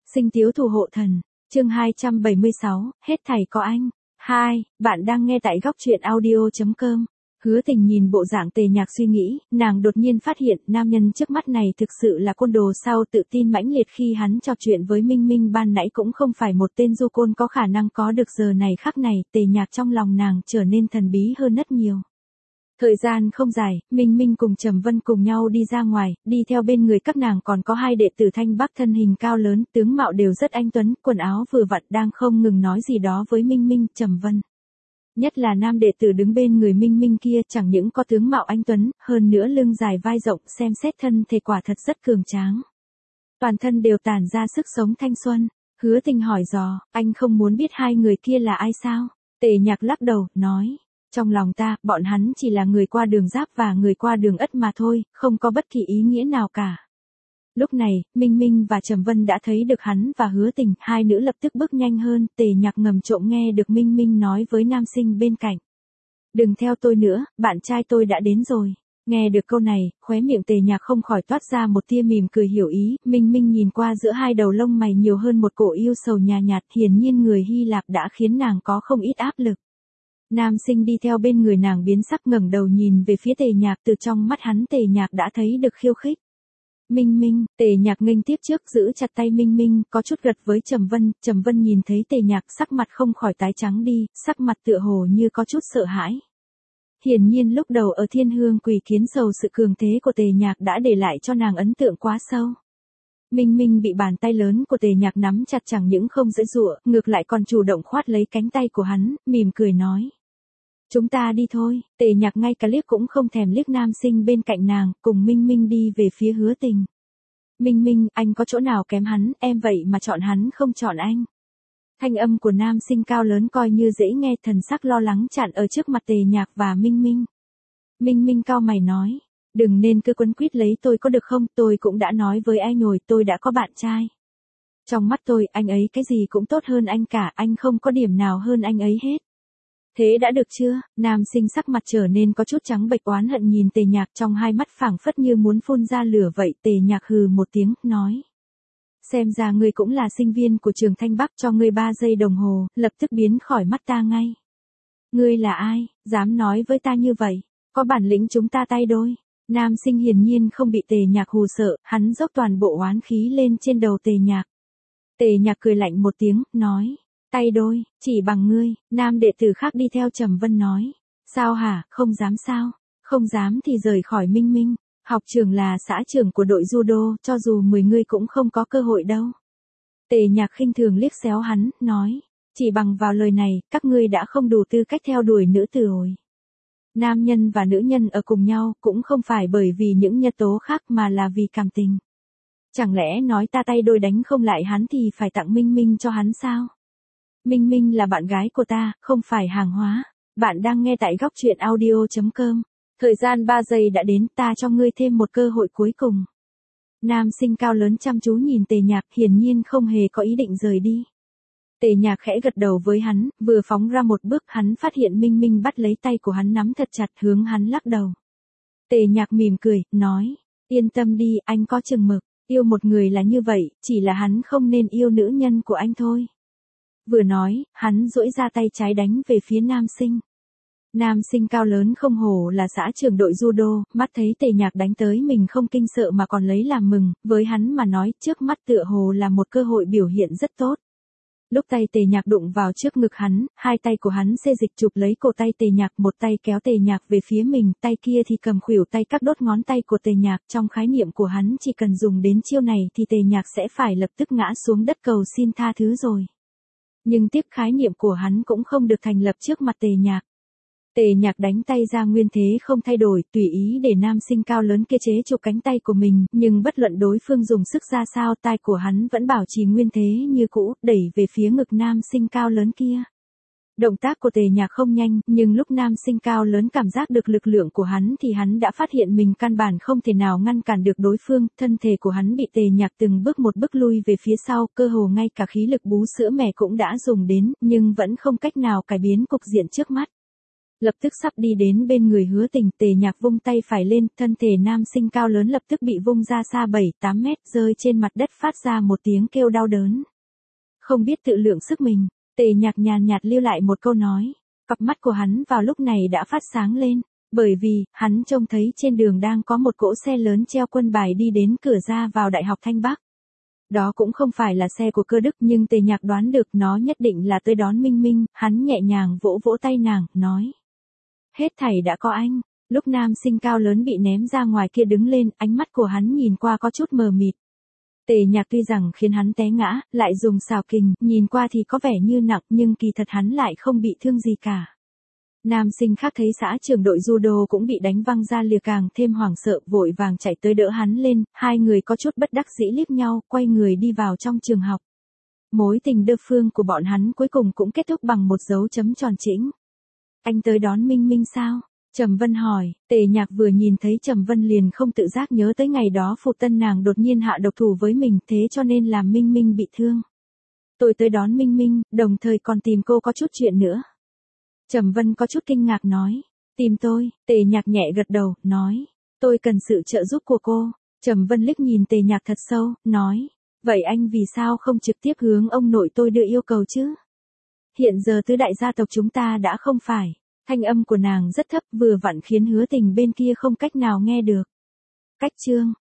Sinh tiếu thủ hộ thần, chương 276, hết thảy có anh. Hai, bạn đang nghe tại góc truyện audio.com. Hứa Tình nhìn bộ dạng Tề Nhạc suy nghĩ, nàng đột nhiên phát hiện nam nhân trước mắt này thực sự là côn đồ sao, tự tin mãnh liệt khi hắn trò chuyện với Minh Minh ban nãy cũng không phải một tên du côn có khả năng có được. Giờ này khắc này, Tề Nhạc trong lòng nàng trở nên thần bí hơn rất nhiều. Thời gian không dài, Minh Minh cùng Trầm Vân cùng nhau đi ra ngoài, đi theo bên người các nàng còn có hai đệ tử Thanh Bắc thân hình cao lớn, tướng mạo đều rất anh tuấn, quần áo vừa vặn đang không ngừng nói gì đó với Minh Minh, Trầm Vân. Nhất là nam đệ tử đứng bên người Minh Minh kia chẳng những có tướng mạo anh tuấn, hơn nữa lưng dài vai rộng, xem xét thân thể quả thật rất cường tráng. Toàn thân đều tản ra sức sống thanh xuân. Hứa Tình hỏi dò, anh không muốn biết hai người kia là ai sao? Tề Nhạc lắc đầu, nói. Trong lòng ta, bọn hắn chỉ là người qua đường giáp và người qua đường ất mà thôi, không có bất kỳ ý nghĩa nào cả. Lúc này, Minh Minh và Trầm Vân đã thấy được hắn và Hứa Tình, hai nữ lập tức bước nhanh hơn. Tề Nhạc ngầm trộm nghe được Minh Minh nói với nam sinh bên cạnh. Đừng theo tôi nữa, bạn trai tôi đã đến rồi. Nghe được câu này, khóe miệng Tề Nhạc không khỏi toát ra một tia mỉm cười hiểu ý. Minh Minh nhìn qua giữa hai đầu lông mày nhiều hơn một cổ yêu sầu nhàn nhạt, hiển nhiên người Hy Lạp đã khiến nàng có không ít áp lực. Nam sinh đi theo bên người nàng biến sắc, ngẩng đầu nhìn về phía Tề Nhạc, từ trong mắt hắn Tề Nhạc đã thấy được khiêu khích. Minh Minh, Tề Nhạc nghênh tiếp trước giữ chặt tay Minh Minh, có chút gật với Trầm Vân nhìn thấy Tề Nhạc sắc mặt không khỏi tái trắng đi, sắc mặt tựa hồ như có chút sợ hãi. Hiển nhiên lúc đầu ở Thiên Hương Quỷ Kiến Sầu sự cường thế của Tề Nhạc đã để lại cho nàng ấn tượng quá sâu. Minh Minh bị bàn tay lớn của Tề Nhạc nắm chặt chẳng những không giãy giụa, ngược lại còn chủ động khoát lấy cánh tay của hắn, mỉm cười nói. Chúng ta đi thôi. Tề Nhạc ngay cả liếc cũng không thèm liếc nam sinh bên cạnh nàng, cùng Minh Minh đi về phía Hứa Tình. Minh Minh, anh có chỗ nào kém hắn, em vậy mà chọn hắn không chọn anh. Thanh âm của nam sinh cao lớn coi như dễ nghe, thần sắc lo lắng chặn ở trước mặt Tề Nhạc và Minh Minh. Minh Minh cau mày nói, đừng nên cứ quấn quýt lấy tôi có được không, tôi cũng đã nói với anh rồi, tôi đã có bạn trai. Trong mắt tôi, anh ấy cái gì cũng tốt hơn anh cả, anh không có điểm nào hơn anh ấy hết. Thế đã được chưa? Nam sinh sắc mặt trở nên có chút trắng bệch, oán hận nhìn Tề Nhạc, trong hai mắt phảng phất như muốn phun ra lửa vậy. Tề Nhạc hừ một tiếng, nói. Xem ra ngươi cũng là sinh viên của trường Thanh Bắc, cho ngươi 3 giây đồng hồ, lập tức biến khỏi mắt ta ngay. Ngươi là ai, dám nói với ta như vậy? Có bản lĩnh chúng ta tay đôi. Nam sinh hiển nhiên không bị Tề Nhạc hù sợ, hắn dốc toàn bộ oán khí lên trên đầu Tề Nhạc. Tề Nhạc cười lạnh một tiếng, nói. Tay đôi, chỉ bằng ngươi. Nam đệ tử khác đi theo Trầm Vân nói. Sao hả, không dám sao? Không dám thì rời khỏi Minh Minh. Học trưởng là xã trưởng của đội judo, cho dù 10 ngươi cũng không có cơ hội đâu. Tề Nhạc khinh thường liếc xéo hắn, nói. Chỉ bằng vào lời này, các ngươi đã không đủ tư cách theo đuổi nữ tử rồi. Nam nhân và nữ nhân ở cùng nhau, cũng không phải bởi vì những nhân tố khác mà là vì cảm tình. Chẳng lẽ nói ta tay đôi đánh không lại hắn thì phải tặng Minh Minh cho hắn sao? Minh Minh là bạn gái của ta, không phải hàng hóa. Bạn đang nghe tại góc truyện audio.com. Thời gian 3 giây đã đến, ta cho ngươi thêm một cơ hội cuối cùng. Nam sinh cao lớn chăm chú nhìn Tề Nhạc, hiển nhiên không hề có ý định rời đi. Tề Nhạc khẽ gật đầu với hắn, vừa phóng ra một bước, hắn phát hiện Minh Minh bắt lấy tay của hắn nắm thật chặt, hướng hắn lắc đầu. Tề Nhạc mỉm cười, nói, yên tâm đi, anh có chừng mực, yêu một người là như vậy, chỉ là hắn không nên yêu nữ nhân của anh thôi. Vừa nói, hắn duỗi ra tay trái đánh về phía nam sinh. Nam sinh cao lớn không hổ là xã trưởng đội judo, mắt thấy Tề Nhạc đánh tới mình không kinh sợ mà còn lấy làm mừng, với hắn mà nói trước mắt tựa hồ là một cơ hội biểu hiện rất tốt. Lúc tay Tề Nhạc đụng vào trước ngực hắn, hai tay của hắn xê dịch chụp lấy cổ tay Tề Nhạc, một tay kéo Tề Nhạc về phía mình, tay kia thì cầm khuỷu tay cắt đốt ngón tay của Tề Nhạc. Trong khái niệm của hắn chỉ cần dùng đến chiêu này thì Tề Nhạc sẽ phải lập tức ngã xuống đất cầu xin tha thứ rồi. Nhưng tiếc khái niệm của hắn cũng không được thành lập trước mặt Tề Nhạc. Tề Nhạc đánh tay ra nguyên thế không thay đổi, tùy ý để nam sinh cao lớn kia chế chụp cánh tay của mình, nhưng bất luận đối phương dùng sức ra sao, tay của hắn vẫn bảo trì nguyên thế như cũ, đẩy về phía ngực nam sinh cao lớn kia. Động tác của Tề Nhạc không nhanh, nhưng lúc nam sinh cao lớn cảm giác được lực lượng của hắn thì hắn đã phát hiện mình căn bản không thể nào ngăn cản được đối phương, thân thể của hắn bị Tề Nhạc từng bước một bước lui về phía sau, cơ hồ ngay cả khí lực bú sữa mẹ cũng đã dùng đến, nhưng vẫn không cách nào cải biến cục diện trước mắt. Lập tức sắp đi đến bên người Hứa Tình, Tề Nhạc vung tay phải lên, thân thể nam sinh cao lớn lập tức bị vung ra xa 7-8 mét, rơi trên mặt đất phát ra một tiếng kêu đau đớn. Không biết tự lượng sức mình, Tề Nhạc nhàn nhạt lưu lại một câu nói. Cặp mắt của hắn vào lúc này đã phát sáng lên, bởi vì, hắn trông thấy trên đường đang có một cỗ xe lớn treo quân bài đi đến cửa ra vào Đại học Thanh Bắc. Đó cũng không phải là xe của Cơ Đức nhưng Tề Nhạc đoán được nó nhất định là tới đón Minh Minh, hắn nhẹ nhàng vỗ vỗ tay nàng, nói. Hết thảy đã có anh, lúc nam sinh cao lớn bị ném ra ngoài kia đứng lên, ánh mắt của hắn nhìn qua có chút mờ mịt. Tề Nhạc tuy rằng khiến hắn té ngã, lại dùng xào kình, nhìn qua thì có vẻ như nặng nhưng kỳ thật hắn lại không bị thương gì cả. Nam sinh khác thấy xã trưởng đội judo cũng bị đánh văng ra lìa càng thêm hoảng sợ, vội vàng chạy tới đỡ hắn lên, hai người có chút bất đắc dĩ liếc nhau, quay người đi vào trong trường học. Mối tình đơn phương của bọn hắn cuối cùng cũng kết thúc bằng một dấu chấm tròn chỉnh. Anh tới đón Minh Minh sao? Trầm Vân hỏi. Tề Nhạc vừa nhìn thấy Trầm Vân liền không tự giác nhớ tới ngày đó phụ thân nàng đột nhiên hạ độc thủ với mình, thế cho nên làm Minh Minh bị thương. Tôi tới đón Minh Minh, đồng thời còn tìm cô có chút chuyện nữa. Trầm Vân có chút kinh ngạc nói. Tìm tôi? Tề Nhạc nhẹ gật đầu, nói. Tôi cần sự trợ giúp của cô. Trầm Vân liếc nhìn Tề Nhạc thật sâu, nói. Vậy anh vì sao không trực tiếp hướng ông nội tôi đưa yêu cầu chứ? Hiện giờ tứ đại gia tộc chúng ta đã không phải. Thanh âm của nàng rất thấp, vừa vặn khiến Hứa Tình bên kia không cách nào nghe được. Cách chương